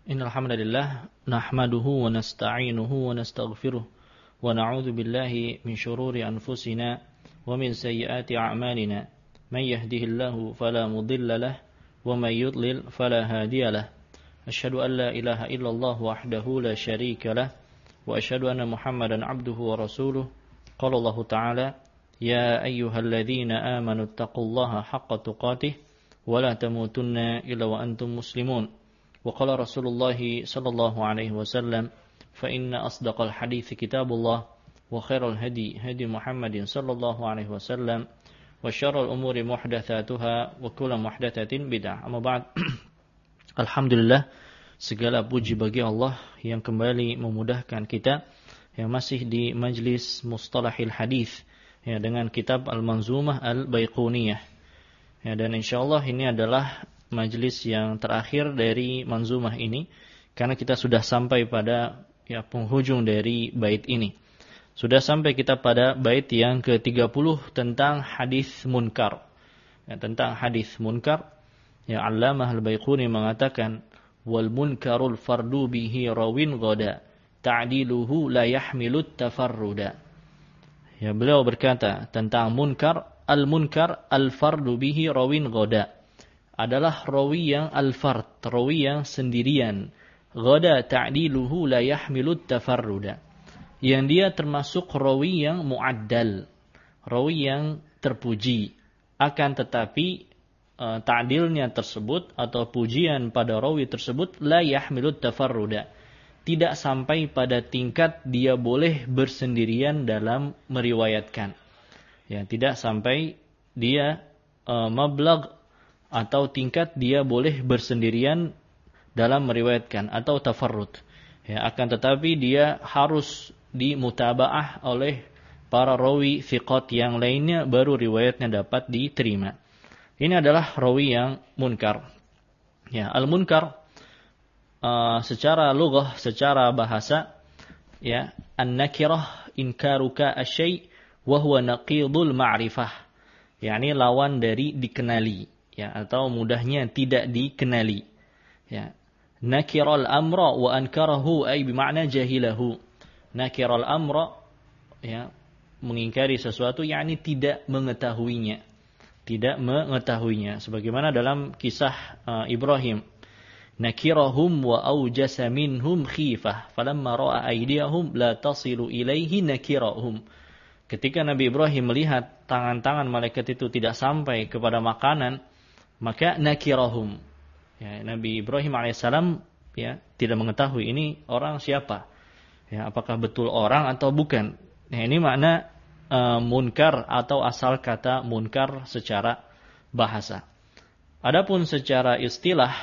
Innal hamdalillah nahmaduhu wa nasta'inuhu wa nastaghfiruh wa na'udzu billahi min shururi anfusina wa min sayyiati a'malina. May yahdihillahu fala mudilla lahu wa may yudlil fala hadiya lahu. Asyhadu an la ilaha illallah wahdahu la syarika lahu wa asyhadu anna Muhammadan 'abduhu wa rasuluh. Qala Allah Ta'ala: Ya ayyuhalladzina amanu taqullaha haqqa tuqatih wa la tamutunna illa wa antum muslimun. وقال رسول الله صلى الله عليه وسلم فإن أصدق الحديث كتاب الله وخير الهدي هدي محمد صلى الله عليه وسلم وشر الأمور محدثاتها وكل محدثة بدعة. أما بعد, Alhamdulillah, segala puji bagi Allah yang kembali memudahkan kita yang masih di majlis Mustalahil Hadis ya, dengan kitab Al-Manzumah Al-Baiquniyah ya, dan insyaallah ini adalah majlis yang terakhir dari manzumah ini, karena kita sudah sampai pada penghujung dari bait ini. Sudah sampai kita pada bait yang ke-30 tentang hadis munkar. Ya, tentang hadis munkar, ya, Allamah Al-Baiquni mengatakan wal munkarul fardu bihi rawin ghada ta'diluhu la yahmilut tafarruda. Ya, beliau berkata tentang munkar, al-munkar al-fardu bihi rawin ghada adalah rawi yang al-fard, rawi yang sendirian. Ghada ta'diluhu la yahmilut tafarruda. Yang dia termasuk rawi yang mu'addal, rawi yang terpuji. Akan tetapi ta'dilnya tersebut atau pujian pada rawi tersebut la yahmilut tafarruda. Tidak sampai pada tingkat dia boleh bersendirian dalam meriwayatkan. Ya, tidak sampai dia mablagh atau tingkat dia boleh bersendirian dalam meriwayatkan atau tafarrud. Ya, akan tetapi dia harus dimutabaah oleh para rawi thiqat yang lainnya baru riwayatnya dapat diterima. Ini adalah rawi yang munkar. Ya, al-munkar secara lughah, secara bahasa, ya, an-nakirah inkaruka asy-syai' wa huwa naqidul ma'rifah. yakni lawan dari dikenali. Ya, atau mudahnya tidak dikenali. Ya. Nakiral amra wa ankarahu ay bermakna jahilahu. Nakiral amra, ya, mengingkari sesuatu, yakni tidak mengetahuinya. Tidak mengetahuinya. Sebagaimana dalam kisah Ibrahim. Nakirahum wa awjasa minhum khifah falamma ra'a aydiyahum la tasilu ilaihi nakirahum. Ketika Nabi Ibrahim melihat tangan-tangan malaikat itu tidak sampai kepada makanan, maka nakirahum, ya, Nabi Ibrahim alaihissalam, ya, tidak mengetahui ini orang siapa, ya, apakah betul orang atau bukan. Nah, ini makna munkar atau asal kata munkar secara bahasa. Adapun secara istilah,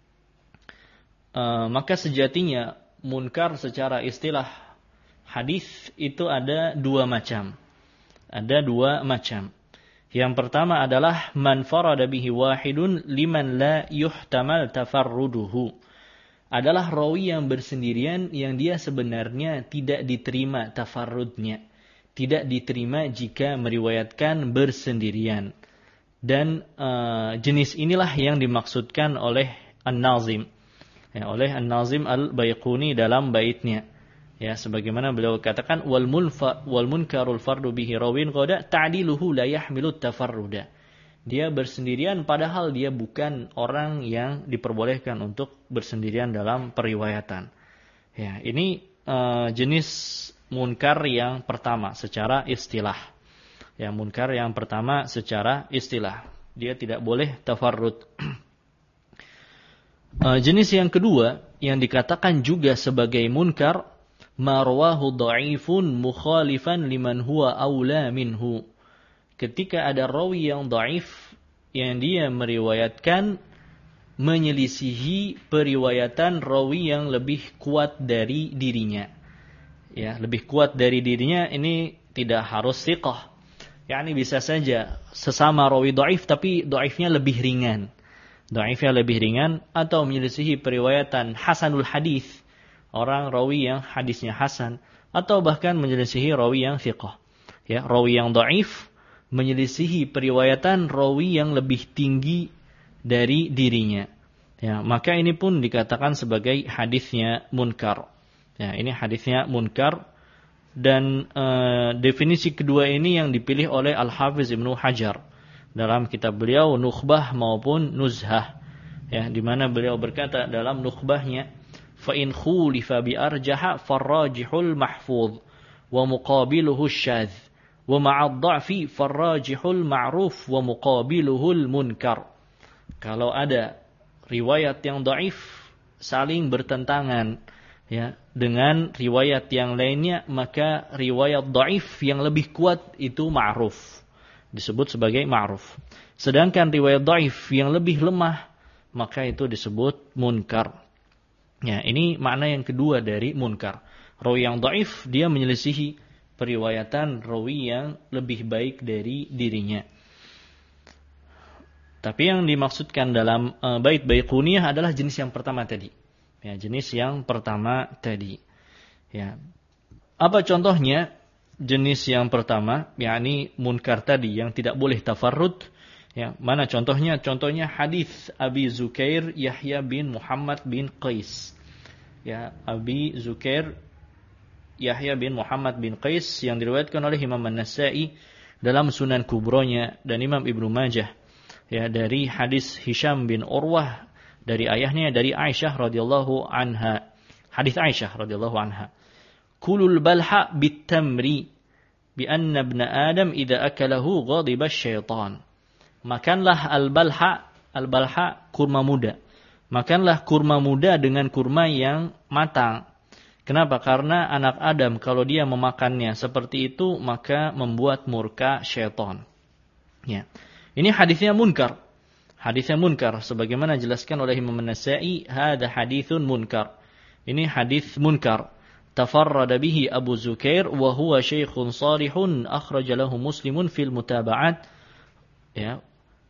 maka sejatinya munkar secara istilah hadis itu ada dua macam. Ada dua macam. Yang pertama adalah man farada bihi wahidun liman la yuhtamal tafarruduhu. Adalah rawi yang bersendirian yang dia sebenarnya tidak diterima tafarrudnya. Tidak diterima jika meriwayatkan bersendirian. Dan jenis inilah yang dimaksudkan oleh An-Nazim. Ya, oleh An-Nazim Al-Baiquni dalam baitnya. Ya, sebagaimana beliau katakan wal munkarul fardu bihi rawin qada ta'diluhu la yahmilut tafarruda. Dia bersendirian padahal dia bukan orang yang diperbolehkan untuk bersendirian dalam periwayatan. Ya, ini jenis munkar yang pertama secara istilah. Ya, munkar yang pertama secara istilah. Dia tidak boleh tafarrud. Jenis yang kedua yang dikatakan juga sebagai munkar marwahu dha'ifun mukhalifan liman huwa aula minhu. Ketika ada rawi yang dhaif yang dia meriwayatkan menyelisihi periwayatan rawi yang lebih kuat dari dirinya. Ya, lebih kuat dari dirinya ini tidak harus thiqah. yakni bisa saja sesama rawi dhaif tapi dhaifnya lebih ringan. Dhaifnya lebih ringan atau menyelisihi periwayatan hasanul hadis. Orang rawi yang hadisnya hasan, atau bahkan menyelisihi rawi yang thiqah. Ya, rawi yang dhaif menyelisihi periwayatan rawi yang lebih tinggi dari dirinya. Ya, maka ini pun dikatakan sebagai hadisnya munkar. Ya, ini hadisnya munkar. Dan definisi kedua ini yang dipilih oleh Al-Hafiz Ibnu Hajar dalam kitab beliau Nukhbah maupun Nuzhah. Ya, di mana beliau berkata dalam Nukhbahnya, fa in khulifa bi arjaha farrajihul mahfuz wa muqabiluhu syadz wa ma'ad dha'fi farrajihul ma'ruf wa muqabiluhul munkar. Kalau ada riwayat yang dhaif saling bertentangan ya dengan riwayat yang lainnya, maka riwayat dhaif yang lebih kuat itu ma'ruf, disebut sebagai ma'ruf. Sedangkan riwayat dhaif yang lebih lemah, maka itu disebut munkar. Ya, ini makna yang kedua dari munkar. Rawi yang dhaif dia menyelisihi periwayatan rawi yang lebih baik dari dirinya. Tapi yang dimaksudkan dalam bait Baiquniyah adalah jenis yang pertama tadi. Ya, jenis yang pertama tadi. Ya. Apa contohnya jenis yang pertama, yakni munkar tadi yang tidak boleh tafarrud? Ya, mana contohnya? Contohnya hadis Abi Zukair Yahya bin Muhammad bin Qais. Ya, Abi Zukair Yahya bin Muhammad bin Qais yang diriwayatkan oleh Imam An-Nasa'i dalam Sunan Kubronya dan Imam Ibnu Majah. Ya, dari hadis Hisham bin Urwah dari ayahnya dari Aisyah radhiyallahu anha. Hadis Aisyah radhiyallahu anha. Kulul balha bitamri bi anna ibn Adam idza akalahu ghadiba syaitan. Makanlah al-balha kurma muda. Makanlah kurma muda dengan kurma yang matang. Kenapa? Karena anak Adam kalau dia memakannya seperti itu maka membuat murka syaitan. Ya. Ini hadisnya munkar. Hadisnya munkar sebagaimana jelaskan oleh Imam An-Nasa'i, hada haditsun munkar. Ini hadis munkar. Tafarrada bihi Abu Zukair wa huwa syaikhun salihun akhraja lahu Muslimun fil mutaba'at. Ya.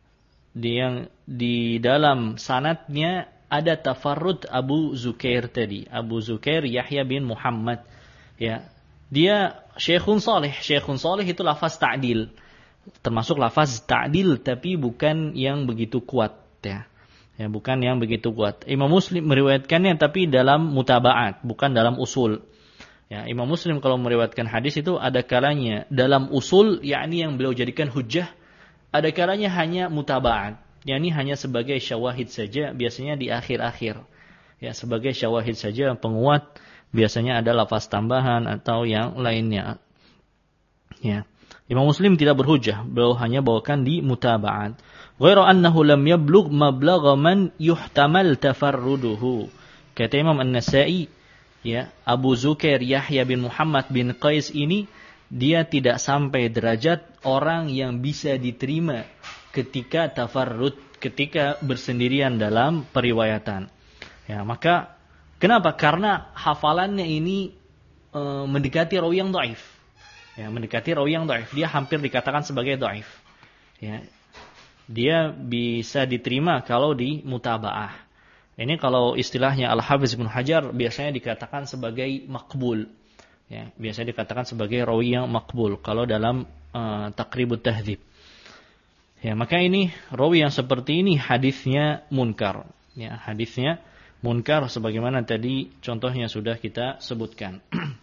Di dalam sanadnya ada tafarrud Abu Zukair tadi. Abu Zukair Yahya bin Muhammad. Ya. Dia syaikhun salih. Syaikhun salih itu lafaz ta'dil. Termasuk lafaz ta'dil tapi bukan yang begitu kuat ya. Ya, bukan yang begitu kuat. Imam Muslim meriwayatkannya tapi dalam mutaba'at, bukan dalam usul. Ya, Imam Muslim kalau meriwayatkan hadis itu ada kalanya dalam usul, yakni yang beliau jadikan hujjah, ada kalanya hanya mutaba'at, yakni hanya sebagai syawahid saja, biasanya di akhir-akhir. Ya, sebagai syawahid saja penguat, biasanya ada lafaz tambahan atau yang lainnya. Ya. Imam Muslim tidak berhujjah, beliau hanya bawakan di mutaba'at. Ghairu annahu lam yablugh mablagha man yuhtamal tafarruduhu. Kata Imam An-Nasa'i, ya, Abu Zukair Yahya bin Muhammad bin Qais ini dia tidak sampai derajat orang yang bisa diterima ketika tafarrud, ketika bersendirian dalam periwayatan. Ya, maka kenapa? Karena hafalannya ini mendekati rawi yang dhaif. Ya, mendekati rawi yang dhaif, dia hampir dikatakan sebagai dhaif. Ya. Dia bisa diterima kalau di mutaba'ah. Ini kalau istilahnya Al-Hafiz Ibnu Hajar biasanya dikatakan sebagai maqbul. Ya, biasanya dikatakan sebagai rawi yang maqbul kalau dalam Taqribut Tahdzib. Ya, maka ini rawi yang seperti ini hadisnya munkar. Ya, hadisnya munkar sebagaimana tadi contohnya sudah kita sebutkan.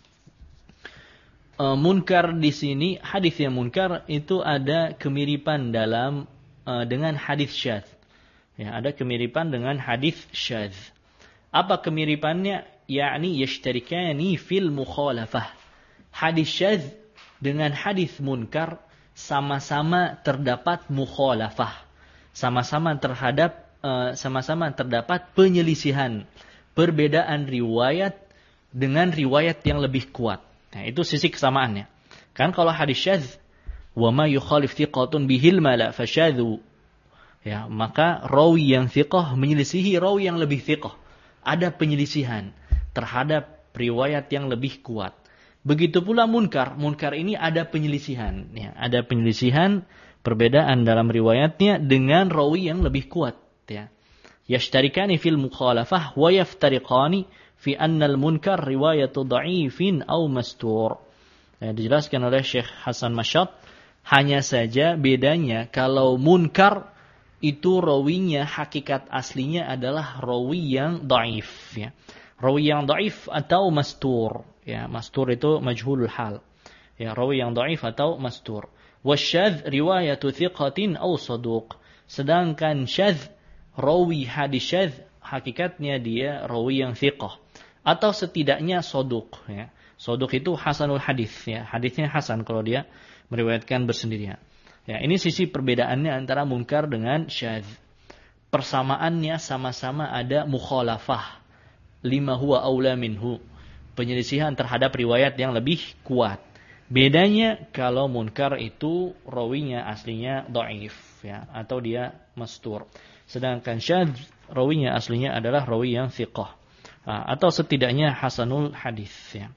Munkar di sini, hadis yang munkar itu ada kemiripan dalam dengan hadis syadz. Ya, ada kemiripan dengan hadis syadz. Apa kemiripannya? Yakni yashtarikani fil mukhalafah. Hadis syadz dengan hadis munkar sama-sama terdapat mukhalafah. Sama-sama terdapat penyelisihan, perbedaan riwayat dengan riwayat yang lebih kuat. Nah, itu sisi kesamaannya. Kan kalau hadis syadz, wa ma yukhalif thiqatun bihil mala fasyadzu. Ya, maka rawi yang thiqah menyelisihi rawi yang lebih thiqah. Ada penyelisihan terhadap riwayat yang lebih kuat. Begitu pula munkar. Munkar ini ada penyelisihan, ya, ada penyelisihan perbedaan dalam riwayatnya dengan rawi yang lebih kuat, ya. Yashtarikani fil mukhalafah wa yaftariqani fi annal munkar riwayatu dha'ifin aw mastur. Ya, dijelaskan oleh Syekh Hasan Masyad, hanya saja bedanya kalau munkar itu rawinya hakikat aslinya adalah rawi yang dhaif ya. Rawi yang dhaif atau mastur ya. Mastur itu majhulul hal. Ya, rawi yang dhaif atau mastur. Wasyadz riwayatu thiqatin aw saduq. Sedangkan syadz, rawi hadis syadz hakikatnya dia rawi yang thiqah atau setidaknya saduq ya. Saduq itu hasanul hadis ya. Hadisnya hasan kalau dia meriwayatkan bersendirian. Ya, ini sisi perbedaannya antara munkar dengan syadz. Persamaannya sama-sama ada mukhalafah. Lima huwa aula minhu. Penyelisihan terhadap riwayat yang lebih kuat. Bedanya kalau munkar itu rawinya aslinya dhaif ya, atau dia mastur. Sedangkan syadz rawinya aslinya adalah rawi yang thiqah. Atau setidaknya hasanul hadis ya.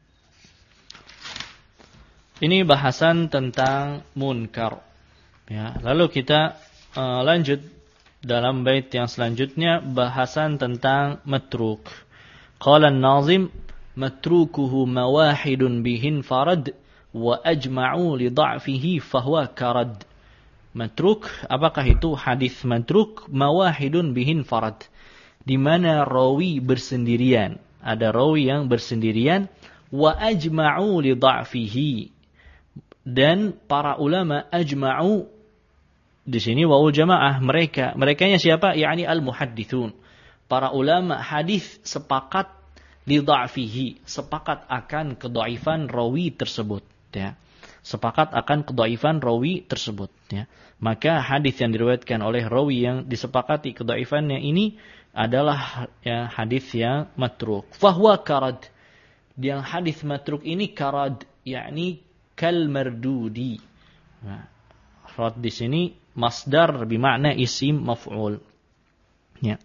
Ini bahasan tentang munkar. Ya, lalu kita lanjut dalam bait yang selanjutnya bahasan tentang matruk. Qala an-nazim matrukuhu mawahidun bihin farad wa ajma'u li dha'fihi fahuwa karad. Matruk, apakah itu hadis matruk? Mawahidun bihin farad. Di mana rawi bersendirian. Ada rawi yang bersendirian wa ajma'u li dha'fihi. Dan para ulama ajma'u di sini waul jamaah merekanya siapa? Yani al-muhaddithun. Para ulama hadis sepakat li dha'fihi, sepakat akan kedhaifan rawi tersebut ya. Sepakat akan kedhaifan rawi tersebut ya. Maka hadis yang diriwayatkan oleh rawi yang disepakati kedhaifannya ini adalah ya, hadis yang matruk. Fahuwa karad. Yang hadis matruk ini karad, yakni kal mardudi. Nah, rad di sini masdar bermakna isim maf'ul. Ya.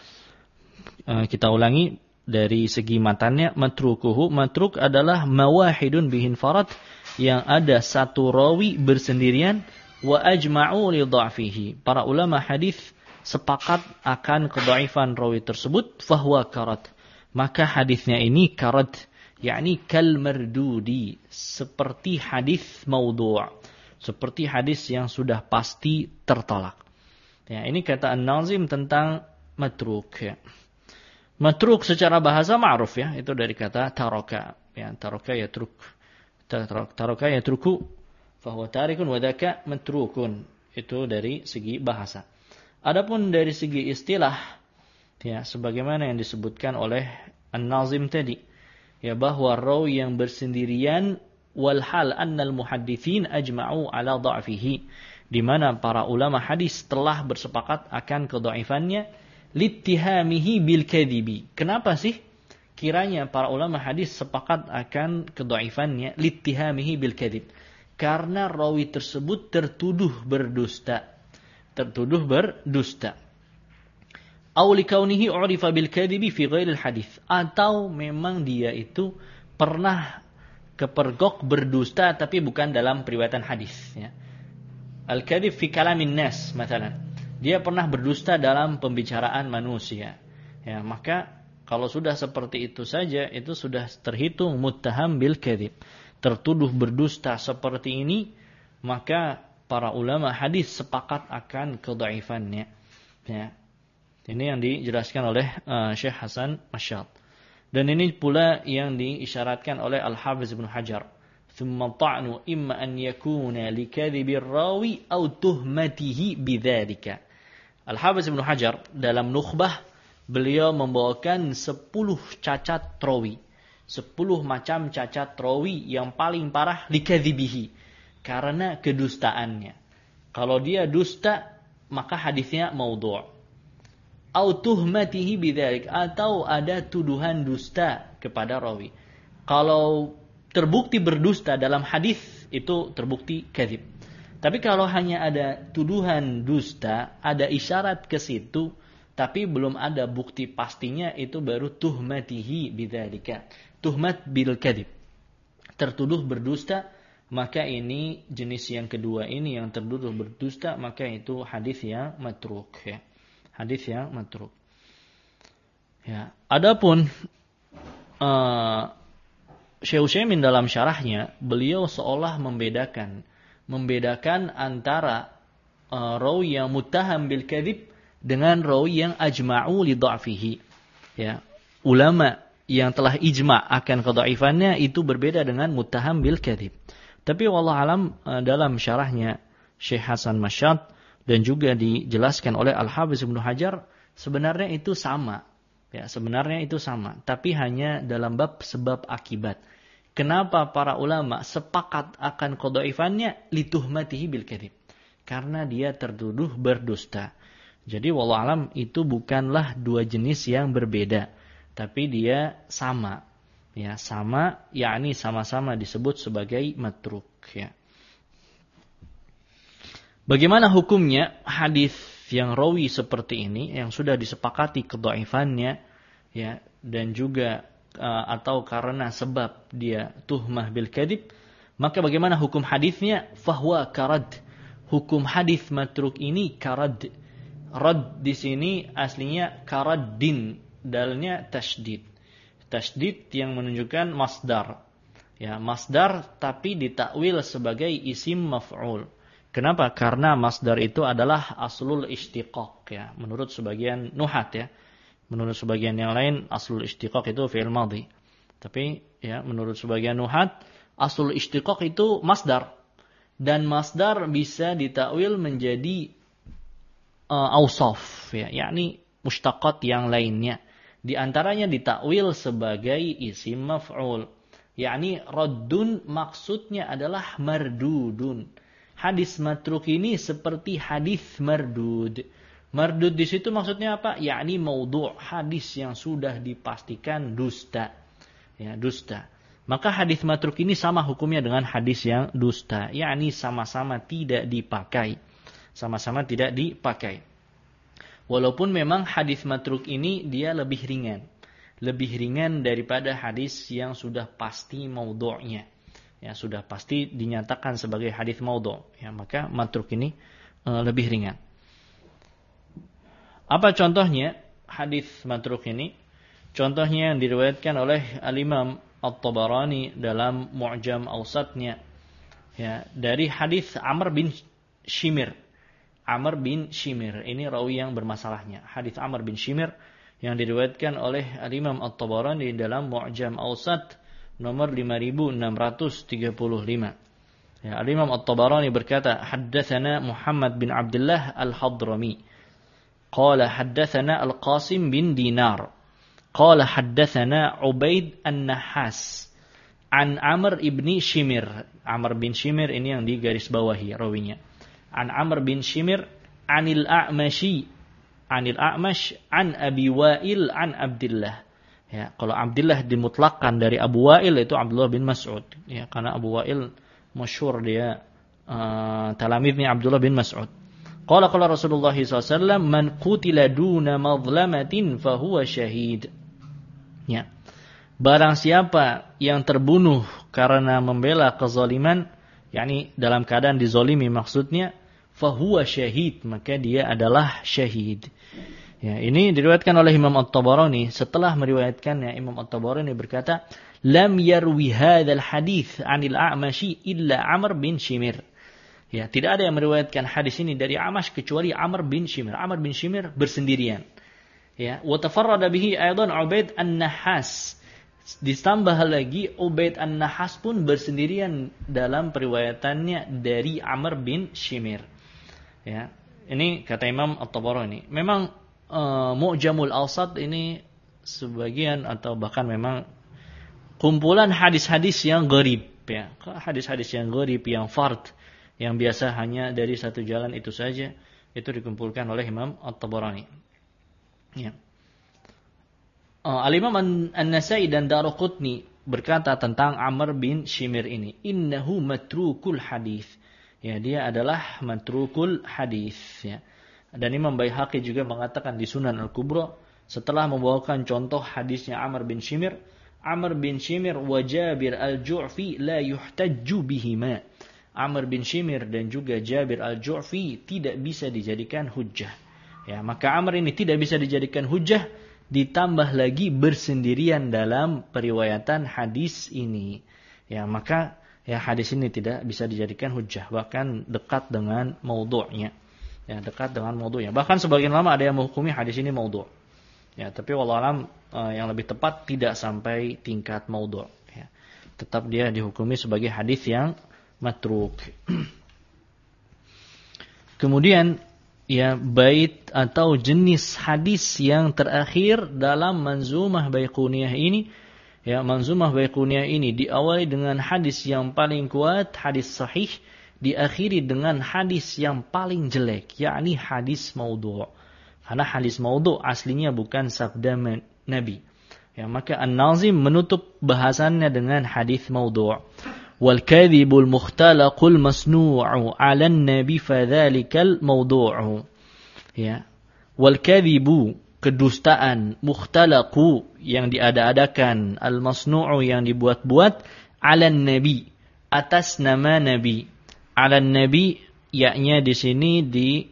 Kita ulangi dari segi matannya, matrukuhu, matruk adalah mawahidun bihin farad, yang ada satu rawi bersendirian, wa ajma'u li dha'fihi. Para ulama hadis sepakat akan kedhaifan rawi tersebut, fahuwa karad. Maka hadisnya ini karad, yakni kal mardudi, seperti hadis maudhu', seperti hadis yang sudah pasti tertolak. Ya, ini kata An-Nazim tentang matruk ya. Matruk secara bahasa ma'ruf ya, itu dari kata taraka ya, taraka yatruk. Taraka yatruku fahuwa tarikun wa dzaka matrukun. Itu dari segi bahasa. Adapun dari segi istilah ya, sebagaimana yang disebutkan oleh An-Nazim tadi ya, bahwa rawi yang bersendirian wal hal annal muhadditsin ajma'u ala dha'fihi, di mana para ulama hadis telah bersepakat akan kedhaifannya, littihamihi bil kadhibi. Kenapa sih kiranya para ulama hadis sepakat akan kedhaifannya? Littihamihi bil kadhib, karena rawi tersebut tertuduh berdusta. Tertuduh berdusta. Aw likaunihi urifa bil kadhibi fi ghairil hadis, atau memang dia itu pernah kepergok berdusta tapi bukan dalam periwayatan hadis ya. Al-kadhib fi kalamin nas misalnya, dia pernah berdusta dalam pembicaraan manusia ya, maka kalau sudah seperti itu saja itu sudah terhitung muttaham bil kadhib, tertuduh berdusta seperti ini, maka para ulama hadis sepakat akan kedhaifannya ya. Ini yang dijelaskan oleh Syekh Hasan Masyad. Dan ini pula yang diisyaratkan oleh Al-Hafiz Ibnu Hajar. Thumma ta'nu imma an yakuna likadhibir rawi aw tuhmatihi bidzalika. Al-Hafiz Ibnu Hajar dalam Nukhbah beliau membawakan 10 cacat rawi. 10 macam cacat rawi yang paling parah likadhibihi, karena kedustaannya. Kalau dia dusta maka hadisnya maudhu'. Au tuhmatihi bidzalik, atau ada tuduhan dusta kepada rawi. Kalau terbukti berdusta dalam hadis itu terbukti kadzib. Tapi kalau hanya ada tuduhan dusta, ada isyarat ke situ tapi belum ada bukti pastinya, itu baru tuhmatihi bidzalika. Tuhmat bil kadzib. Tertuduh berdusta, maka ini jenis yang kedua ini yang tertuduh berdusta, maka itu hadis yang matruk ya. Hadis yang matruk. Ya, adapun Syekh Utsaimin dalam syarahnya beliau seolah membedakan antara rawi yang muttaham bil kadzib dengan rawi yang ajma'u li dha'fihi. Ya. Ulama yang telah ijma' akan kedhaifannya itu berbeda dengan muttaham bil kadzib. Tapi wallahu alam dalam syarahnya Syekh Hasan Masyad dan juga dijelaskan oleh Al-Hafiz Ibnu Hajar, sebenarnya itu sama. Ya, sebenarnya itu sama, tapi hanya dalam bab sebab akibat. Kenapa para ulama sepakat akan kedhaifannya lituhmatihi bil kadzib? Karena dia tertuduh berdusta. Jadi wallahu alam itu bukanlah dua jenis yang berbeda, tapi dia sama. Ya, sama, yakni sama-sama disebut sebagai matruk, ya. Bagaimana hukumnya hadis yang rawi seperti ini yang sudah disepakati kedhaifannya, ya, dan juga atau karena sebab dia tuhmah bil kadzib, maka bagaimana hukum hadisnya? Fahuwa karad. Hukum hadis matruk ini karad. Rad di sini aslinya karaddin, dalnya tasydid. Tasydid yang menunjukkan masdar. Ya, masdar tapi ditakwil sebagai isim maf'ul. Kenapa? Karena masdar itu adalah aslul istiqaq, ya, menurut sebagian nuhat, ya. Menurut sebagian yang lain aslul istiqaq itu fi'il madhi. Tapi ya menurut sebagian nuhat aslul istiqaq itu masdar, dan masdar bisa ditakwil menjadi ausaf, ya, yakni mushtaqat yang lainnya. Di antaranya ditakwil sebagai isim maf'ul, yakni raddun maksudnya adalah mardudun. Hadis matruk ini seperti hadis mardud. Mardud di situ maksudnya apa? Yakni maudhu', hadis yang sudah dipastikan dusta. Ya, dusta. Maka hadis matruk ini sama hukumnya dengan hadis yang dusta, yakni sama-sama tidak dipakai. Sama-sama tidak dipakai. Walaupun memang hadis matruk ini dia lebih ringan. Lebih ringan daripada hadis yang sudah pasti maudhu'nya. Ya, sudah pasti dinyatakan sebagai hadis maudhu', ya, maka matruk ini lebih ringan. Apa contohnya hadis matruk ini? Contohnya yang diriwayatkan oleh Al-Imam At-Tabarani dalam Mu'jam Awsatnya, ya, dari hadis Amr bin Shimir. Amr bin Shimir ini rawi yang bermasalahnya. Hadis Amr bin Shimir yang diriwayatkan oleh Al-Imam At-Tabarani dalam Mu'jam Awsat nomor 5635. Ya, Al-Imam At-Tabarani berkata, haddatsana Muhammad bin Abdullah Al-Hadrami. Qala haddatsana Al-Qasim bin Dinar. Qala haddatsana Ubaid An-Nahas an Amr ibni Shimir. Amr bin Shimir ini yang digaris bawahi rawinya. An Amr bin Shimir anil A'mashi anil A'mash an Abi Wa'il an Abdullah. Ya, kalau Abdullah dimutlakkan dari Abu Wa'il itu Abdullah bin Mas'ud, ya, karena Abu Wa'il masyhur dia talamidnya Abdullah bin Mas'ud. Qala Rasulullah SAW, man qutila duna madlamatin fahuwa syahid. Ya. Barang siapa yang terbunuh karena membela kezaliman, yakni dalam keadaan dizalimi maksudnya, fahuwa syahid, maka dia adalah syahid. Ya, ini diriwayatkan oleh Imam At-Tabarani. Setelah meriwayatkannya, Imam At-Tabarani berkata, lam yarwi hadzal hadits 'anil A'mashi illa Amr bin Shimir. Ya, tidak ada yang meriwayatkan hadis ini dari A'mash kecuali Amr bin Shimir. Amr bin Shimir bersendirian. Ya, wa tafarrada bihi aidan Ubaid An-Nahas. Ditambah lagi Ubaid An-Nahas pun bersendirian dalam periwayatannya dari Amr bin Shimir. Ya, ini kata Imam At-Tabarani. Memang Mu'jamul Awsat ini sebagian atau bahkan memang kumpulan hadis-hadis yang gharib, ya. Hadis-hadis yang gharib, yang fard, yang biasa hanya dari satu jalan itu saja, itu dikumpulkan oleh Imam At-Tabarani. Ya. Al-Imam An-Nasai dan Daruqutni berkata tentang Amr bin Shimir ini, innahu matrukul hadis. Ya, dia adalah matrukul hadis, ya. Dan Imam Baihaqi juga mengatakan di Sunan Al-Kubra setelah membawakan contoh hadisnya Amr bin Shimir wa Jabir Al-Ju'fi la yuhtajju bihima. Amr bin Shimir dan juga Jabir Al-Ju'fi tidak bisa dijadikan hujjah. Ya, maka Amr ini tidak bisa dijadikan hujjah, ditambah lagi bersendirian dalam periwayatan hadis ini. Ya, maka ya hadis ini tidak bisa dijadikan hujjah, bahkan dekat dengan maudhu'nya. Ya, dekat dengan maudhu'nya. Bahkan sebagian ulama ada yang menghukumi hadis ini maudhu'. Ya, tapi wallahu alam yang lebih tepat tidak sampai tingkat maudhu'. Ya. Tetap dia dihukumi sebagai hadis yang matruk. Kemudian ya bait atau jenis hadis yang terakhir dalam Manzumah Baiquniyah ini, ya Manzumah Baiquniyah ini diawali dengan hadis yang paling kuat, hadis sahih, diakhiri dengan hadis yang paling jelek, yakni hadis maudhu'. Karena hadis maudhu' aslinya bukan sabda Nabi. Ya, maka An-Nazim menutup bahasannya dengan hadis maudhu'. Wal kadhibul mukhtalaqul masnu'u 'ala an-nabi fadzalikal maudhu'u. Ya. Wal kadhibu, kedustaan, mukhtalaqu yang diada-adakan, al-masnu'u yang dibuat-buat, 'ala an-nabi, atas nama nabi. 'Ala an-nabi yaknya di sini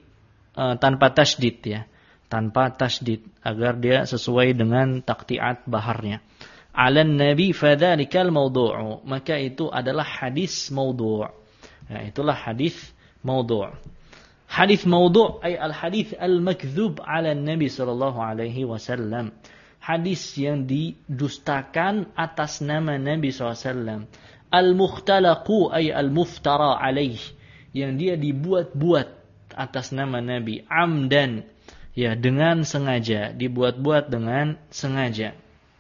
tanpa tasydid ya. Tanpa tasydid agar dia sesuai dengan taqti'at baharnya. 'Alan nabi fadzalikal maudhu'u, maka itu adalah hadis maudhu'. Ya, itulah hadis maudhu'. Hadis maudhu' ay al-hadis al-makdzub 'ala nabi sallallahu alaihi wasallam. Hadis yang didustakan atas nama Nabi SAW. Al-mukhtalaqu ay al-muftara alaih, yang dia dibuat-buat atas nama Nabi. Amdan, ya dengan sengaja, dibuat-buat dengan sengaja.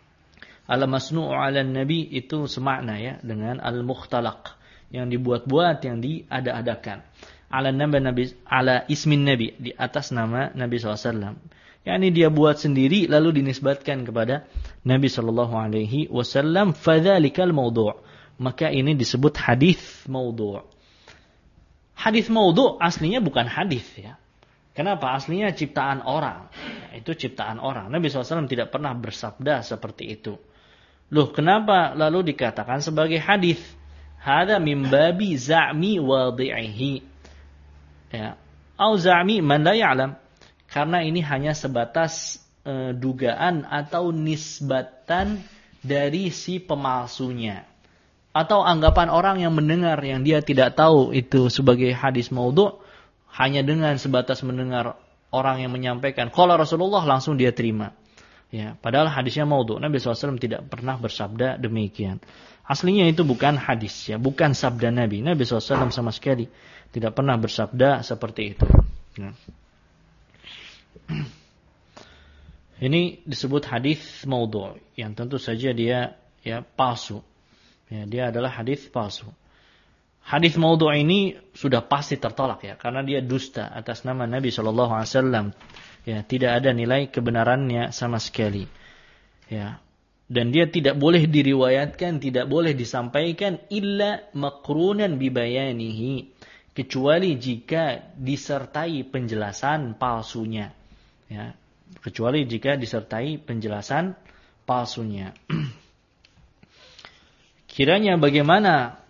Al-masnu'u 'ala nabi itu semakna ya dengan al-mukhtalaq, yang dibuat-buat, yang diada-adakan. 'Ala nabi, 'ala ismin nabi, di atas nama Nabi SAW. yakni dia buat sendiri lalu dinisbatkan kepada Nabi sallallahu alaihi wasallam, fadzalikal maudhu'. Maka ini disebut hadis maudhu'. Hadis maudhu' aslinya bukan hadis ya. Kenapa? Aslinya ciptaan orang. Ya, itu ciptaan orang. Nabi SAW tidak pernah bersabda seperti itu. Loh, kenapa lalu dikatakan sebagai hadis? Hada min babi za'mi wadhi'ihi. Ya, au za'mi man la ya'lam. Karena ini hanya sebatas dugaan atau nisbatan dari si pemalsunya. Atau anggapan orang yang mendengar yang dia tidak tahu itu sebagai hadis maudhu', hanya dengan sebatas mendengar orang yang menyampaikan qala Rasulullah langsung dia terima. Ya, padahal hadisnya maudhu'. Nabi SAW tidak pernah bersabda demikian. Aslinya itu bukan hadis ya, bukan sabda Nabi. Nabi SAW sama sekali tidak pernah bersabda seperti itu. Ya. Ini disebut hadis maudhu', yang tentu saja dia ya palsu. Ya, dia adalah hadis palsu. Hadis maudhu' ini sudah pasti tertolak ya, karena dia dusta atas nama Nabi SAW. Ya, tidak ada nilai kebenarannya sama sekali. Ya, dan dia tidak boleh diriwayatkan, tidak boleh disampaikan illa maqrunan bibayanihi, kecuali jika disertai penjelasan palsunya. Ya, kecuali jika disertai penjelasan palsunya. Kiranya bagaimana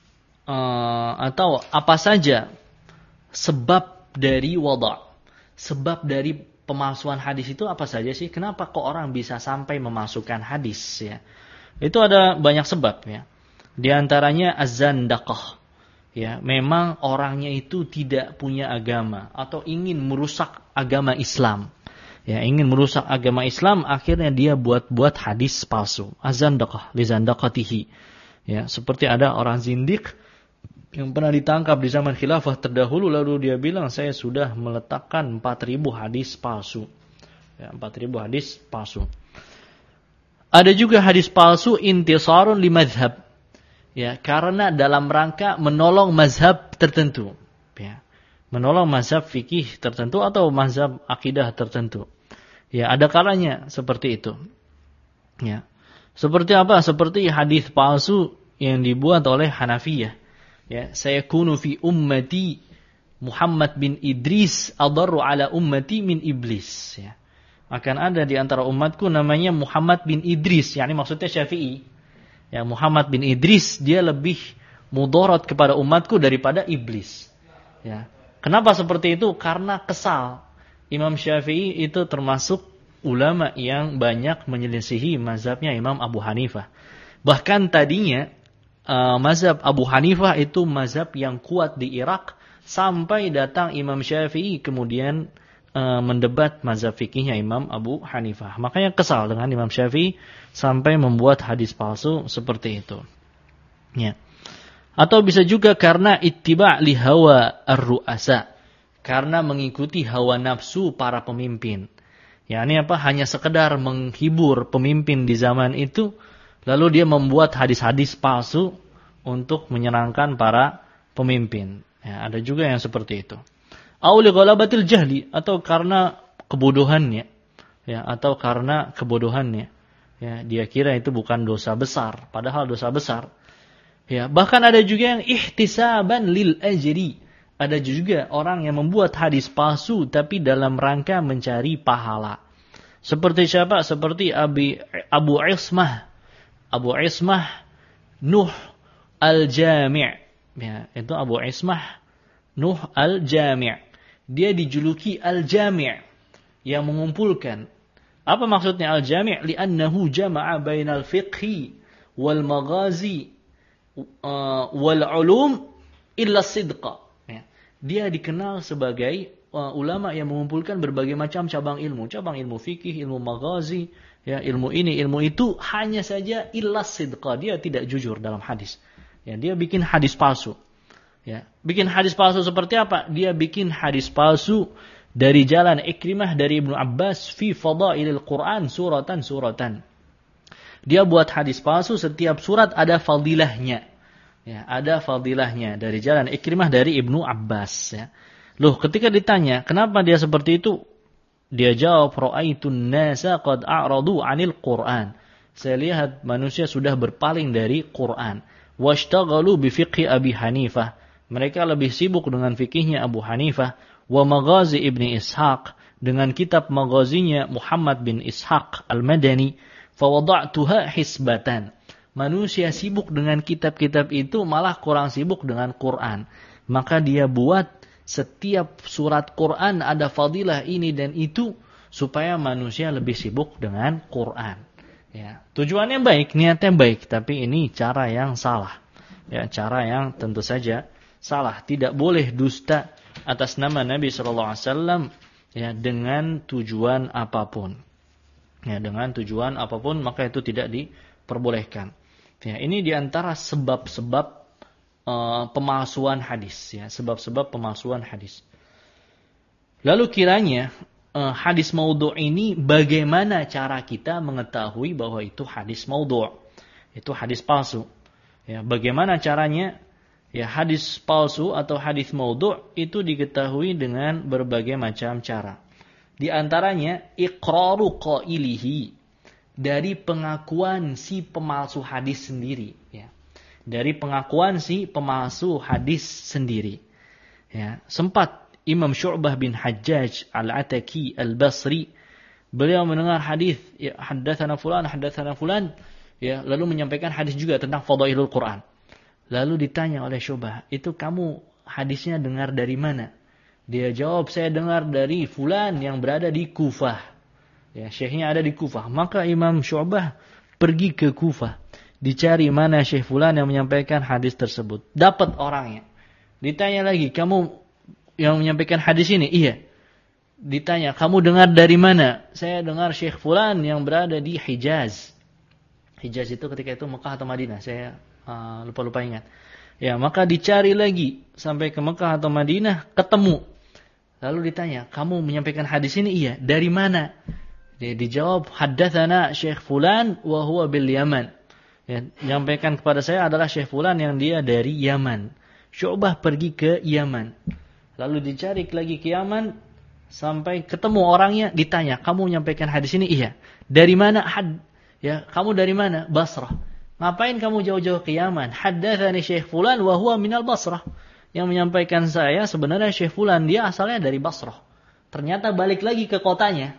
atau apa saja sebab dari wada', sebab dari pemalsuan hadis itu apa saja sih? Kenapa kok orang bisa sampai memalsukan hadis ya? Itu ada banyak sebab ya. Di antaranya az-zandaqah. Ya, memang orangnya itu tidak punya agama atau ingin merusak agama Islam. Ya, ingin merusak agama Islam, akhirnya dia buat hadis palsu. Az-zandaqah li zandaqatihi. Ya, seperti ada orang zindik yang pernah ditangkap di zaman khilafah terdahulu, lalu dia bilang saya sudah meletakkan 4.000 hadis palsu. Ya, 4.000 hadis palsu. Ada juga hadis palsu intisarun li madhab. Ya, karena dalam rangka menolong mazhab tertentu. Ya, menolong mazhab fikih tertentu atau mazhab akidah tertentu. Ya, ada kalanya seperti itu. Ya. Seperti apa? Seperti hadis palsu yang dibuat oleh Hanafiyah. Ya, sayakunu fi ummati Muhammad bin Idris adarru ala ummati min iblis. Ya. Akan ada di antara umatku namanya Muhammad bin Idris, yakni maksudnya Syafi'i. Ya, Muhammad bin Idris dia lebih mudarat kepada umatku daripada iblis. Ya. Kenapa seperti itu? Karena kesal. Imam Syafi'i itu termasuk ulama yang banyak menyelisihi mazhabnya Imam Abu Hanifah. Bahkan tadinya mazhab Abu Hanifah itu mazhab yang kuat di Irak sampai datang Imam Syafi'i kemudian mendebat mazhab fikihnya Imam Abu Hanifah. Makanya kesal dengan Imam Syafi'i sampai membuat hadis palsu seperti itu. Ya. Atau bisa juga karena ittiba' li hawa ar-ru'asa, karena mengikuti hawa nafsu para pemimpin. Ya, ini apa? Hanya sekedar menghibur pemimpin di zaman itu, lalu dia membuat hadis-hadis palsu untuk menyerangkan para pemimpin. Ya, ada juga yang seperti itu. Au li ghalabatil jahli, atau karena kebodohannya. Ya, atau karena kebodohannya. Ya, dia kira itu bukan dosa besar, padahal dosa besar. Ya, bahkan ada juga yang ihtisaban lil ajri. Ada juga orang yang membuat hadis palsu tapi dalam rangka mencari pahala. Seperti siapa? Seperti Abu Ismah. Abu Ismah Nuh al-Jami'. Ya, itu Abu Ismah Nuh al-Jami'. Dia dijuluki al-Jami', yang mengumpulkan. Apa maksudnya al-Jami'? Li'annahu jama'a bainal fiqhi wal maghazi wal ulum illa sidqa. Ya. Dia dikenal sebagai ulama yang mengumpulkan berbagai macam cabang ilmu fikih, ilmu maghazi, ya, ilmu ini, ilmu itu, hanya saja illa sidqa, dia tidak jujur dalam hadis. Ya, dia bikin hadis palsu. Ya, bikin hadis palsu seperti apa? Dia bikin hadis palsu dari jalan Ikrimah dari Ibnu Abbas fi fadailil Quran suratan. Dia buat hadis palsu, setiap surat ada fadilahnya. Ya, ada fadilahnya dari jalan Ikrimah dari Ibnu Abbas. Ya. Loh, ketika ditanya, kenapa dia seperti itu? Dia jawab, ra'aitun nasa qad a'radu 'anil Qur'an. Saya lihat manusia sudah berpaling dari Quran. Washtaghalu bi fiqhi Abi Hanifah. Mereka lebih sibuk dengan fikihnya Abu Hanifah. Wa maghazi Ibni Ishaq. Dengan kitab maghazinya Muhammad bin Ishaq al-Madani. Fawada'tuha hisbatan. Manusia sibuk dengan kitab-kitab itu, malah kurang sibuk dengan Quran. Maka dia buat setiap surat Quran ada fadilah ini dan itu, supaya manusia lebih sibuk dengan Quran. Ya, tujuannya baik, niatnya baik, tapi ini cara yang salah. Ya, cara yang tentu saja salah. Tidak boleh dusta atas nama Nabi SAW, ya, dengan tujuan apapun. Ya, dengan tujuan apapun, maka itu tidak diperbolehkan. Ya, ini diantara sebab-sebab pemalsuan hadis. Ya, sebab-sebab pemalsuan hadis. Lalu kiranya hadis maudhu' ini, bagaimana cara kita mengetahui bahwa itu hadis maudhu', itu hadis palsu? Ya, bagaimana caranya? Ya, hadis palsu atau hadis maudhu' itu diketahui dengan berbagai macam cara. Di antaranya iqraru qailihi, dari pengakuan si pemalsu hadis sendiri. Ya, dari pengakuan si pemalsu hadis sendiri. Ya, sempat Imam Syu'bah bin Hajjaj al-Ataki al-Basri, beliau mendengar hadis, ya, haddatsana fulan, ya, lalu menyampaikan hadis juga tentang fadailul Quran. Lalu ditanya oleh Syu'bah, itu kamu hadisnya dengar dari mana? Dia jawab, saya dengar dari fulan yang berada di Kufah. Ya, syekhnya ada di Kufah. Maka Imam Syu'bah pergi ke Kufah, dicari mana syekh fulan yang menyampaikan hadis tersebut. Dapat orangnya. Ditanya lagi, kamu yang menyampaikan hadis ini? Iya. Ditanya, kamu dengar dari mana? Saya dengar syekh fulan yang berada di Hijaz. Hijaz itu ketika itu Mekah atau Madinah, saya lupa ingat. Ya, maka dicari lagi sampai ke Mekah atau Madinah, ketemu. Lalu ditanya, kamu menyampaikan hadis ini? Iya. Dari mana? Dia dijawab, haddatsana Syekh fulan wa huwa bil Yaman. Ya, menyampaikan kepada saya adalah Syekh fulan yang dia dari Yaman. Syu'bah pergi ke Yaman. Lalu dicari lagi ke Yaman sampai ketemu orangnya, ditanya, kamu menyampaikan hadis ini? Iya. Dari mana? Ya, kamu dari mana? Basrah. Ngapain kamu jauh-jauh ke Yaman? Haddatsani Syekh fulan wa huwa minal Basrah. Yang menyampaikan saya sebenarnya Syekh fulan, dia asalnya dari Basrah. Ternyata balik lagi ke kotanya.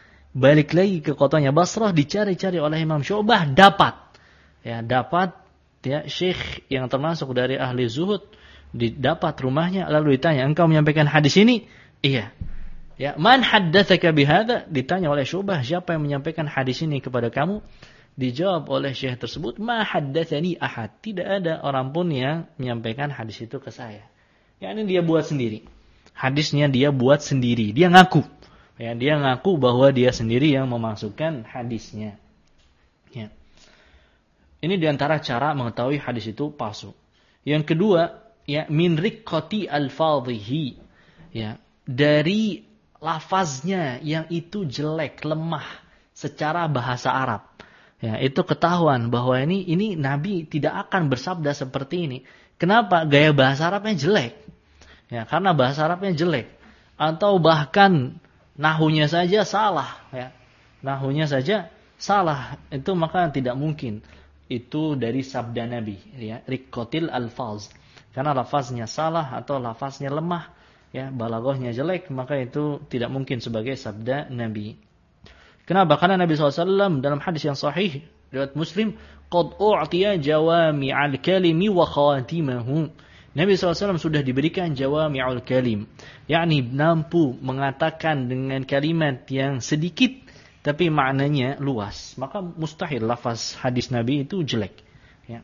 Balik lagi ke kotanya Basrah, dicari-cari oleh Imam Syu'bah, dapat. Ya, dapat, ya, syekh yang termasuk dari ahli zuhud, didapat rumahnya, lalu ditanya, engkau menyampaikan hadis ini? Iya. Ya, man haddatsaka bihadza? Ditanya oleh Syu'bah, siapa yang menyampaikan hadis ini kepada kamu? Dijawab oleh syekh tersebut, ma haddatsani ahad. Tidak ada orang pun yang menyampaikan hadis itu ke saya. Ya, ini dia buat sendiri. Hadisnya dia buat sendiri. Dia ngaku. Ya, dia ngaku bahwa dia sendiri yang memasukkan hadisnya. Ya. Ini diantara cara mengetahui hadis itu palsu. Yang kedua, ya, min riqqati alfadhihi. Ya, dari lafaznya yang itu jelek, lemah secara bahasa Arab. Ya, itu ketahuan bahwa ini Nabi tidak akan bersabda seperti ini. Kenapa? Gaya bahasa Arabnya jelek. Ya, karena bahasa Arabnya jelek. Atau bahkan nahunya saja salah. Ya. Nahunya saja salah. Itu maka tidak mungkin. Itu dari sabda Nabi. Ya. Riqqatil alfaz. Karena lafaznya salah atau lafaznya lemah. Ya, balaghahnya jelek. Maka itu tidak mungkin sebagai sabda Nabi. Kenapa? Karena Nabi SAW dalam hadis yang sahih riwayat Muslim, qad u'tiya jawami'al kalimi wa khawatimahu. Nabi SAW sudah diberikan jawami'ul kalim, yakni mampu mengatakan dengan kalimat yang sedikit tapi maknanya luas. Maka mustahil lafaz hadis Nabi itu jelek. Ya.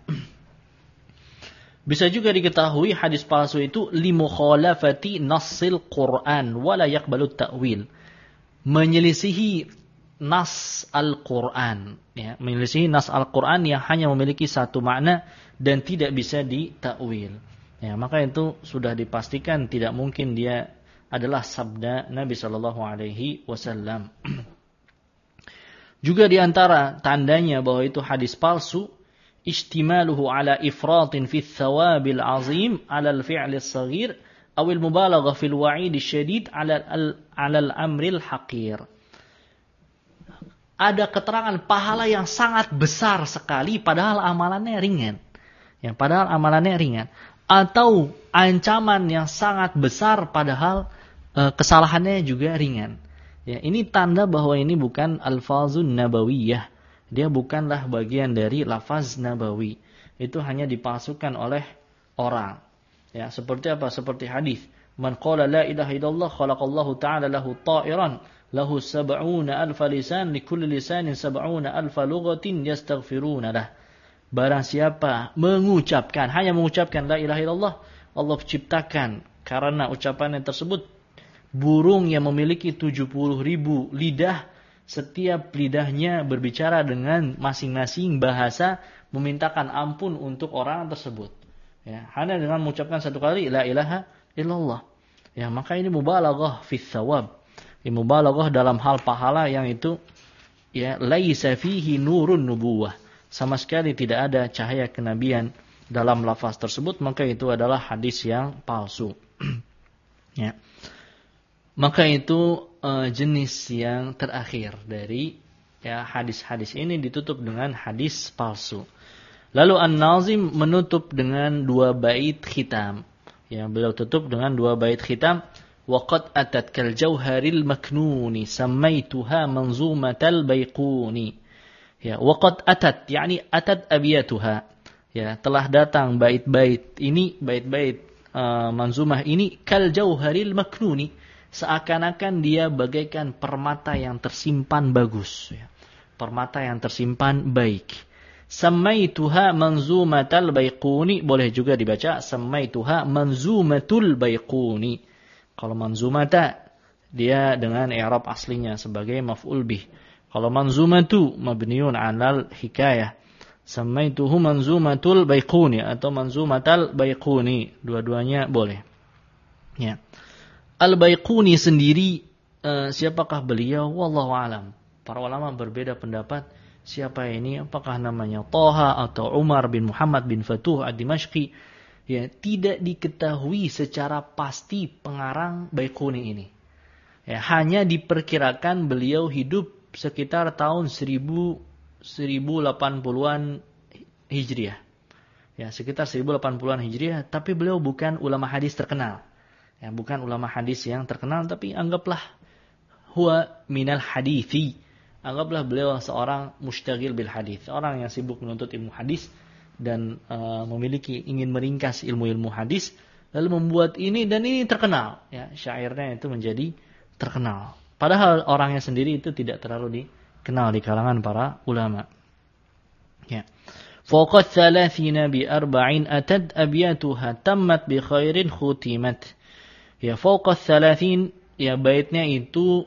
Bisa juga diketahui hadis palsu itu limukhalafati nassil Qur'an wa la yaqbalu ta'wil. Menyelisihi nas Al-Quran, ya, menyelisihi nas Al-Quran yang hanya memiliki satu makna dan tidak bisa ditakwil. Ya, maka itu sudah dipastikan tidak mungkin dia adalah sabda Nabi Shallallahu Alaihi Wasallam. Juga diantara tandanya bahwa itu hadis palsu, istimaluhu ala ifratin fi thawabil azim ala al-fi'l as-saghir awil mubalaghah fil wa'id syadid ala al-amril haqir. Ada keterangan pahala yang sangat besar sekali padahal amalannya ringan. Ya, padahal amalannya ringan. Atau ancaman yang sangat besar padahal kesalahannya juga ringan. Ya, ini tanda bahwa ini bukan alfazun nabawiyah. Dia bukanlah bagian dari lafaz nabawi. Itu hanya dipalsukan oleh orang. Ya, seperti apa? Seperti hadis, man qala la ilaha illallah khalaqallahu ta'ala lahu ta'iran lahu 70,000 lisan likulli lisanin 70,000 lughatin yastaghfiruna lah. Barang siapa mengucapkan, hanya mengucapkan la ilaha illallah, Allah ciptakan karena ucapannya tersebut burung yang memiliki 70,000 lidah, setiap lidahnya berbicara dengan masing-masing bahasa memintakan ampun untuk orang tersebut. Ya, hanya dengan mengucapkan satu kali la ilaha illallah. Ya, maka ini mubalaghah fi tsawab. Mubalaghah dalam hal pahala yang itu ya laisa fihi nurun nubuwah. Sama sekali tidak ada cahaya kenabian dalam lafaz tersebut, maka itu adalah hadis yang palsu. Ya. Maka itu jenis yang terakhir dari ya hadis-hadis ini ditutup dengan hadis palsu. Lalu An-Nazim menutup dengan 2 bait khitam. Ya, beliau tutup dengan 2 bait khitam. وَقَدْ أَتَتْ كَالْجَوْهَرِ الْمَكْنُونِ سَمَّيْتُهَا مَنْزُومَةَ الْبَيْقُونِ. Ya, وَقَدْ أَتَتْ yani atat abiyatuha. Ya, telah datang bait-bait ini, bait-bait manzumah ini kal jauharil maknuni, seakan-akan dia bagaikan permata yang tersimpan bagus, ya. Permata yang tersimpan baik. Sammaituha manzumatal baiquni, boleh juga dibaca sammaituha manzumatul baiquni. Kalau manzumata dia dengan i'rab aslinya sebagai maf'ul bih. Kalau manzumatu mabniun 'alal hikayah. Sammaituhu manzumatul baiquni atau manzumatal baiquni, dua-duanya boleh. Ya. Al-Baiquni sendiri siapakah beliau? Wallahu alam. Para ulama berbeda pendapat siapa ini, apakah namanya Thaha atau Umar bin Muhammad bin Futuh ad-Dimashqi. Ya, tidak diketahui secara pasti pengarang Baiquni ini. Ya, hanya diperkirakan beliau hidup sekitar tahun 1080-an Hijriah. Ya, sekitar 1080-an Hijriah, tapi beliau bukan ulama hadis terkenal. Ya, bukan ulama hadis yang terkenal, tapi anggaplah huwa minal hadithi. Anggaplah beliau seorang mustaghil bil hadis, orang yang sibuk menuntut ilmu hadis dan ingin meringkas ilmu-ilmu hadis, lalu membuat ini dan ini terkenal, ya, syairnya itu menjadi terkenal. Padahal orangnya sendiri itu tidak terlalu dikenal di kalangan para ulama. Ya. fawqa thalathina bi arba'in atad abyatuha tammat bi khairin khutimat. Ya, fawqa thalathin, ya baitnya itu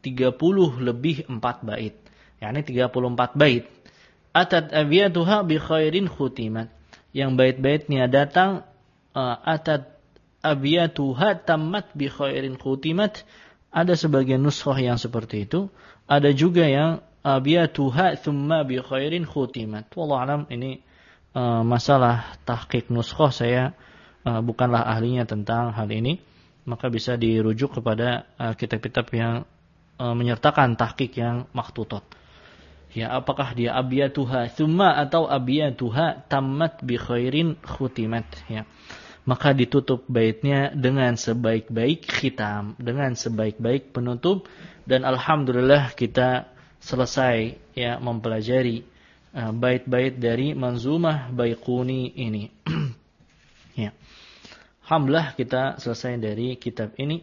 30 lebih 4 bait. yakni 34 bait. Atad abyatuha bi khairin khutimat. Yang bait-baitnya datang atad abyatuha tammat bi khairin khutimat. Ada sebagian nuskhah yang seperti itu. Ada juga yang abyatuha thumma bi khairin khutimat. Wallahu alam, ini masalah tahqiq nuskhah, saya bukanlah ahlinya tentang hal ini. Maka bisa dirujuk kepada kitab-kitab yang menyertakan tahqiq yang makhtutat. Ya, apakah dia abyatuha thumma atau abyatuha tammat bi khairin khutimat, ya. Maka ditutup baitnya dengan sebaik-baik khitam, dengan sebaik-baik penutup, dan alhamdulillah kita selesai ya mempelajari bait-bait dari Manzumah Baiquni ini. Ya. Alhamdulillah kita selesai dari kitab ini,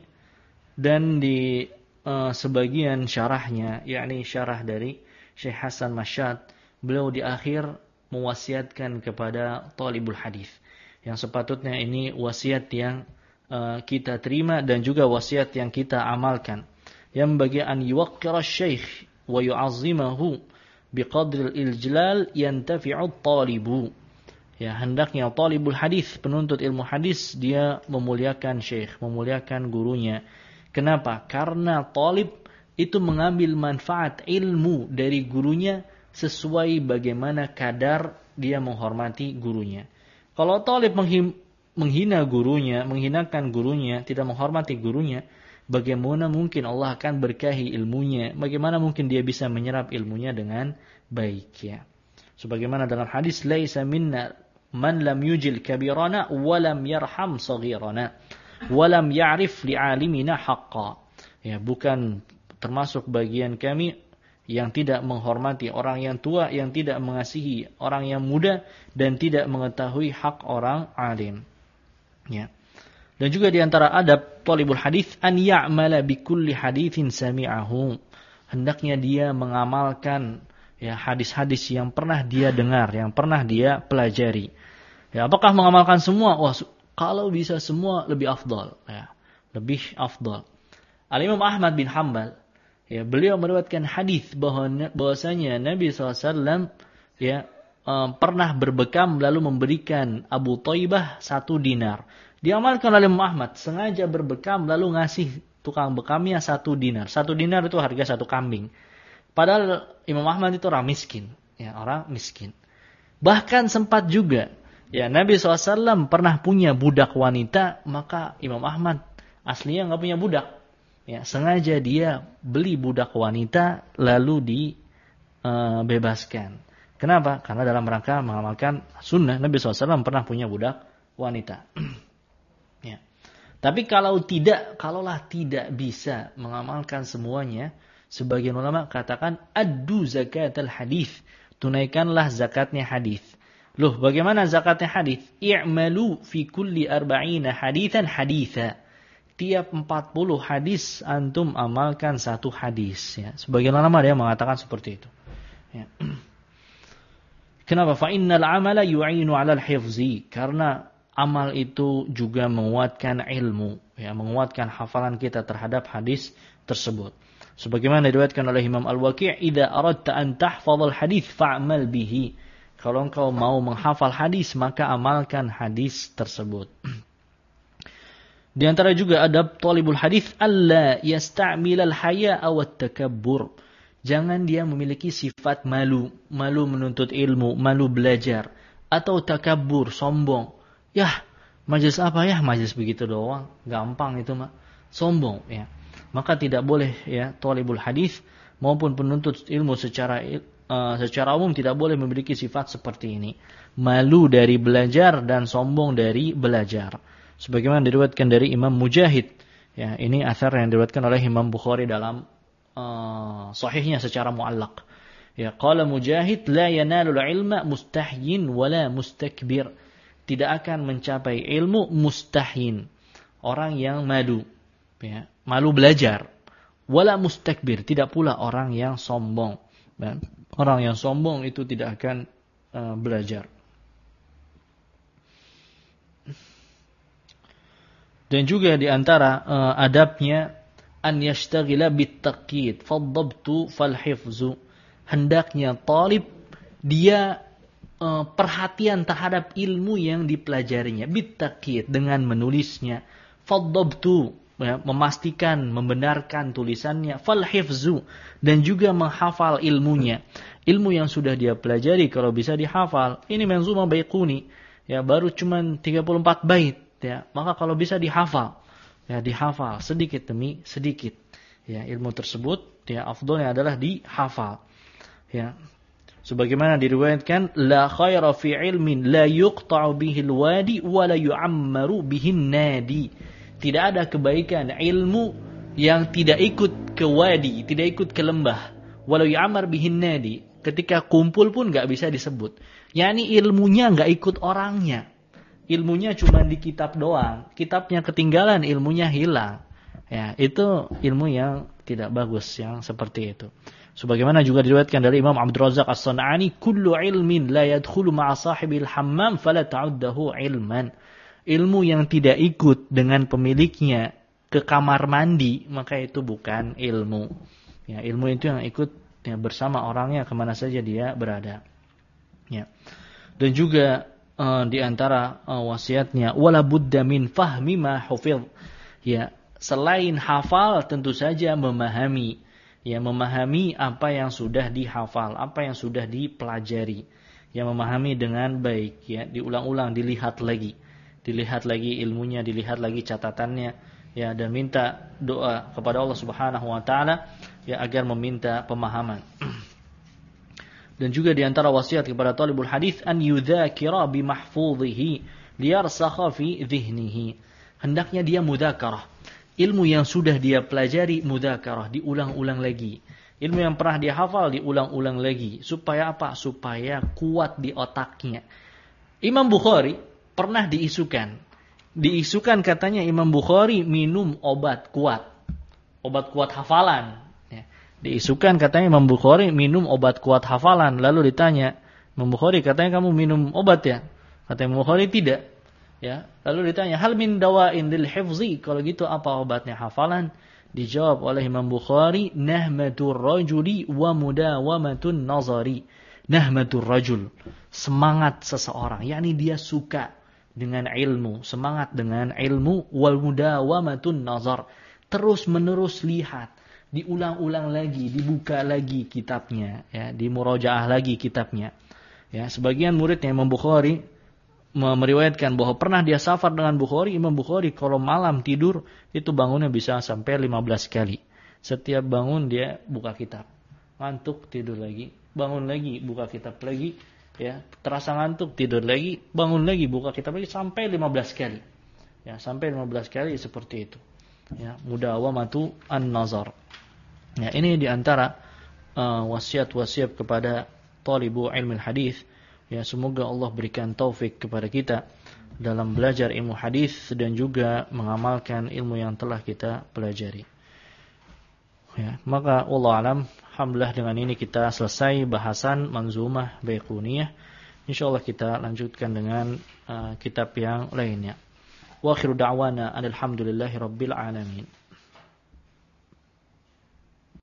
dan di sebagian syarahnya, yakni syarah dari Syekh Hasan Masyad, beliau di akhir mewasiatkan kepada talibul hadis, yang sepatutnya ini wasiat yang kita terima dan juga wasiat yang kita amalkan, yang bagi an yuwaqqira asy-syekh wa yu'azzimahu biqadril ijlal yantafi'u talibu. Ya, hendaknya talibul hadis, penuntut ilmu hadis, dia memuliakan syekh, memuliakan gurunya. Kenapa? Karena talib itu mengambil manfaat ilmu dari gurunya sesuai bagaimana kadar dia menghormati gurunya. Kalau talib menghina gurunya, menghinakan gurunya, tidak menghormati gurunya, bagaimana mungkin Allah akan berkahi ilmunya? Bagaimana mungkin dia bisa menyerap ilmunya dengan baik, ya? Sebagaimana dalam hadis, laisa minna man lam yujil kabirana wa lam yarham saghirana wa lam ya'rif li'alimina haqqa. Ya, bukan termasuk bagian kami yang tidak menghormati orang yang tua, yang tidak mengasihi orang yang muda, dan tidak mengetahui hak orang alim. Ya. Dan juga di antara adab talibul hadis an ya'mala bi kulli haditsin sami'ahu. Hendaknya dia mengamalkan ya hadis-hadis yang pernah dia dengar, yang pernah dia pelajari. Ya, apakah mengamalkan semua? Wah, kalau bisa semua lebih afdal, ya. Lebih afdal. Al-Imam Ahmad bin Hanbal, ya, beliau meriwayatkan hadis bahwasanya Nabi SAW ya pernah berbekam lalu memberikan Abu Thaibah 1 dinar. Diamalkan oleh Imam Ahmad, sengaja berbekam lalu ngasih tukang bekamnya 1 dinar. 1 dinar itu harga 1 kambing. Padahal Imam Ahmad itu orang miskin, ya, orang miskin. Bahkan sempat juga ya Nabi SAW pernah punya budak wanita, maka Imam Ahmad aslinya nggak punya budak. Ya, sengaja dia beli budak wanita lalu dibebaskan. Kenapa? Karena dalam rangka mengamalkan sunnah, Nabi SAW pernah punya budak wanita. Ya. Tapi kalaulah tidak bisa mengamalkan semuanya, sebagian ulama katakan addu zakatal hadis, tunaikanlah zakatnya hadis. Loh, bagaimana zakatnya hadis? I'malu fi kulli 40 haditsan haditsa. Tiap 40 hadis antum amalkan 1 hadis, ya. Sebagian ulama dia mengatakan seperti itu. Ya. Kenapa? Fa innal amala yu'inu 'alal hifzi. Karena amal itu juga menguatkan ilmu, ya, menguatkan hafalan kita terhadap hadis tersebut. Sebagaimana diriwayatkan oleh Imam Al-Waqi', "Idza aradta an tahfazal hadis fa'mal bihi." Kalau engkau mau menghafal hadis, maka amalkan hadis tersebut. Di antara juga adab talibul hadis, alla yasta'milal haya'a wat takabbur. Jangan dia memiliki sifat malu, malu menuntut ilmu, malu belajar, atau takabbur, sombong. Yah, majelis apa ya? Majelis begitu doang, gampang itu mah. Sombong, ya. Maka tidak boleh ya talibul hadis maupun penuntut ilmu secara umum tidak boleh memiliki sifat seperti ini. Malu dari belajar dan sombong dari belajar. Sebagaimana diriwayatkan dari Imam Mujahid, ya, ini athar yang diriwayatkan oleh Imam Bukhari dalam sahihnya secara muallaq. Ya, qala Mujahid, la yanalul ilma mustahyin wala mustakbir. Tidak akan mencapai ilmu mustahyin, orang yang malu, ya, malu belajar. Wala mustakbir, tidak pula orang yang sombong. Dan orang yang sombong itu tidak akan belajar. Dan juga di antara adabnya an yashtaghila bit-taqyid fad-dabtu fal-hifzu. Hendaknya talib dia perhatian terhadap ilmu yang dipelajarinya, bit-taqyid, dengan menulisnya, fad-dabtu, ya, memastikan, membenarkan tulisannya, fal-hifzu, dan juga menghafal ilmunya. Ilmu yang sudah dia pelajari kalau bisa dihafal. Ini Manzumah Baiquni, ya, baru cuman 34 bait. Ya, maka kalau bisa dihafal, ya dihafal sedikit demi sedikit, ya ilmu tersebut, ya afdolnya adalah dihafal, ya sebagaimana diriwayatkan, la khaira fi ilmin la yuqta'u bihi alwadi wa la yu'ammaru bihi nadi. Tidak ada kebaikan ilmu yang tidak ikut ke wadi, tidak ikut ke lembah, wa la yu'ammar bihi nadi, ketika kumpul pun enggak bisa disebut, yakni ilmunya enggak ikut orangnya. Ilmunya cuma di kitab doang, kitabnya ketinggalan, ilmunya hilang. Ya, itu ilmu yang tidak bagus yang seperti itu. Sebagaimana juga diriwayatkan dari Imam Abdul Razak As-San'ani, kullu ilmin la yadkhulu ma'a sahibil hammam fala ta'uddahu ilman. Ilmu yang tidak ikut dengan pemiliknya ke kamar mandi, maka itu bukan ilmu. Ya, ilmu itu yang ikut, ya, bersama orangnya kemana saja dia berada. Ya. Dan juga di antara wasiatnya, wala budda min fahmi ma hufidh. Ya, selain hafal tentu saja memahami, ya memahami apa yang sudah dihafal, apa yang sudah dipelajari. Ya, memahami dengan baik, ya, diulang-ulang, dilihat lagi ilmunya, dilihat lagi catatannya, ya, dan minta doa kepada Allah Subhanahu wa taala, ya, agar meminta pemahaman. Dan juga di antara wasiat kepada talibul hadis, an yudzakira bi mahfudhihi liyarsakha fi dhihnihi. Hendaknya dia mudzakarah. Ilmu yang sudah dia pelajari mudzakarah, diulang-ulang lagi. Ilmu yang pernah dia hafal diulang-ulang lagi. Supaya apa? Supaya kuat di otaknya. Imam Bukhari pernah diisukan. Diisukan katanya Imam Bukhari minum obat kuat. Obat kuat hafalan. Diisukan katanya Imam Bukhari minum obat kuat hafalan. Lalu ditanya, Imam Bukhari, katanya kamu minum obat ya? Kata Imam Bukhari, tidak. Ya. Lalu ditanya, hal min dawa'in lil hifzi? Kalau gitu apa obatnya hafalan? Dijawab oleh Imam Bukhari, nahmatur rajuli wa mudawamatun nazari. Nahmatur rajul, semangat seseorang, yakni dia suka dengan ilmu, semangat dengan ilmu, wal mudawamatun nazar, terus menerus lihat, diulang-ulang lagi, dibuka lagi kitabnya, ya, dimurajaah lagi kitabnya. Ya, sebagian muridnya Imam Bukhari meriwayatkan bahwa pernah dia safar dengan Bukhari. Imam Bukhari kalau malam tidur itu bangunnya bisa sampai 15 kali. Setiap bangun dia buka kitab. Ngantuk tidur lagi, bangun lagi buka kitab lagi, ya, terasa ngantuk tidur lagi, bangun lagi buka kitab lagi sampai 15 kali. Ya, sampai 15 kali seperti itu. Ya, mudawamatu an-nazar. Ya, ini diantara wasiat-wasiat kepada talibu ilmu hadis. Ya, semoga Allah berikan taufik kepada kita dalam belajar ilmu hadis dan juga mengamalkan ilmu yang telah kita pelajari. Ya, maka wallahu alam, alhamdulillah dengan ini kita selesai bahasan Manzumah Baiquniyah. Insyaallah kita lanjutkan dengan kitab yang lainnya. Wa akhiru da'wana alhamdulillahi rabbil alamin.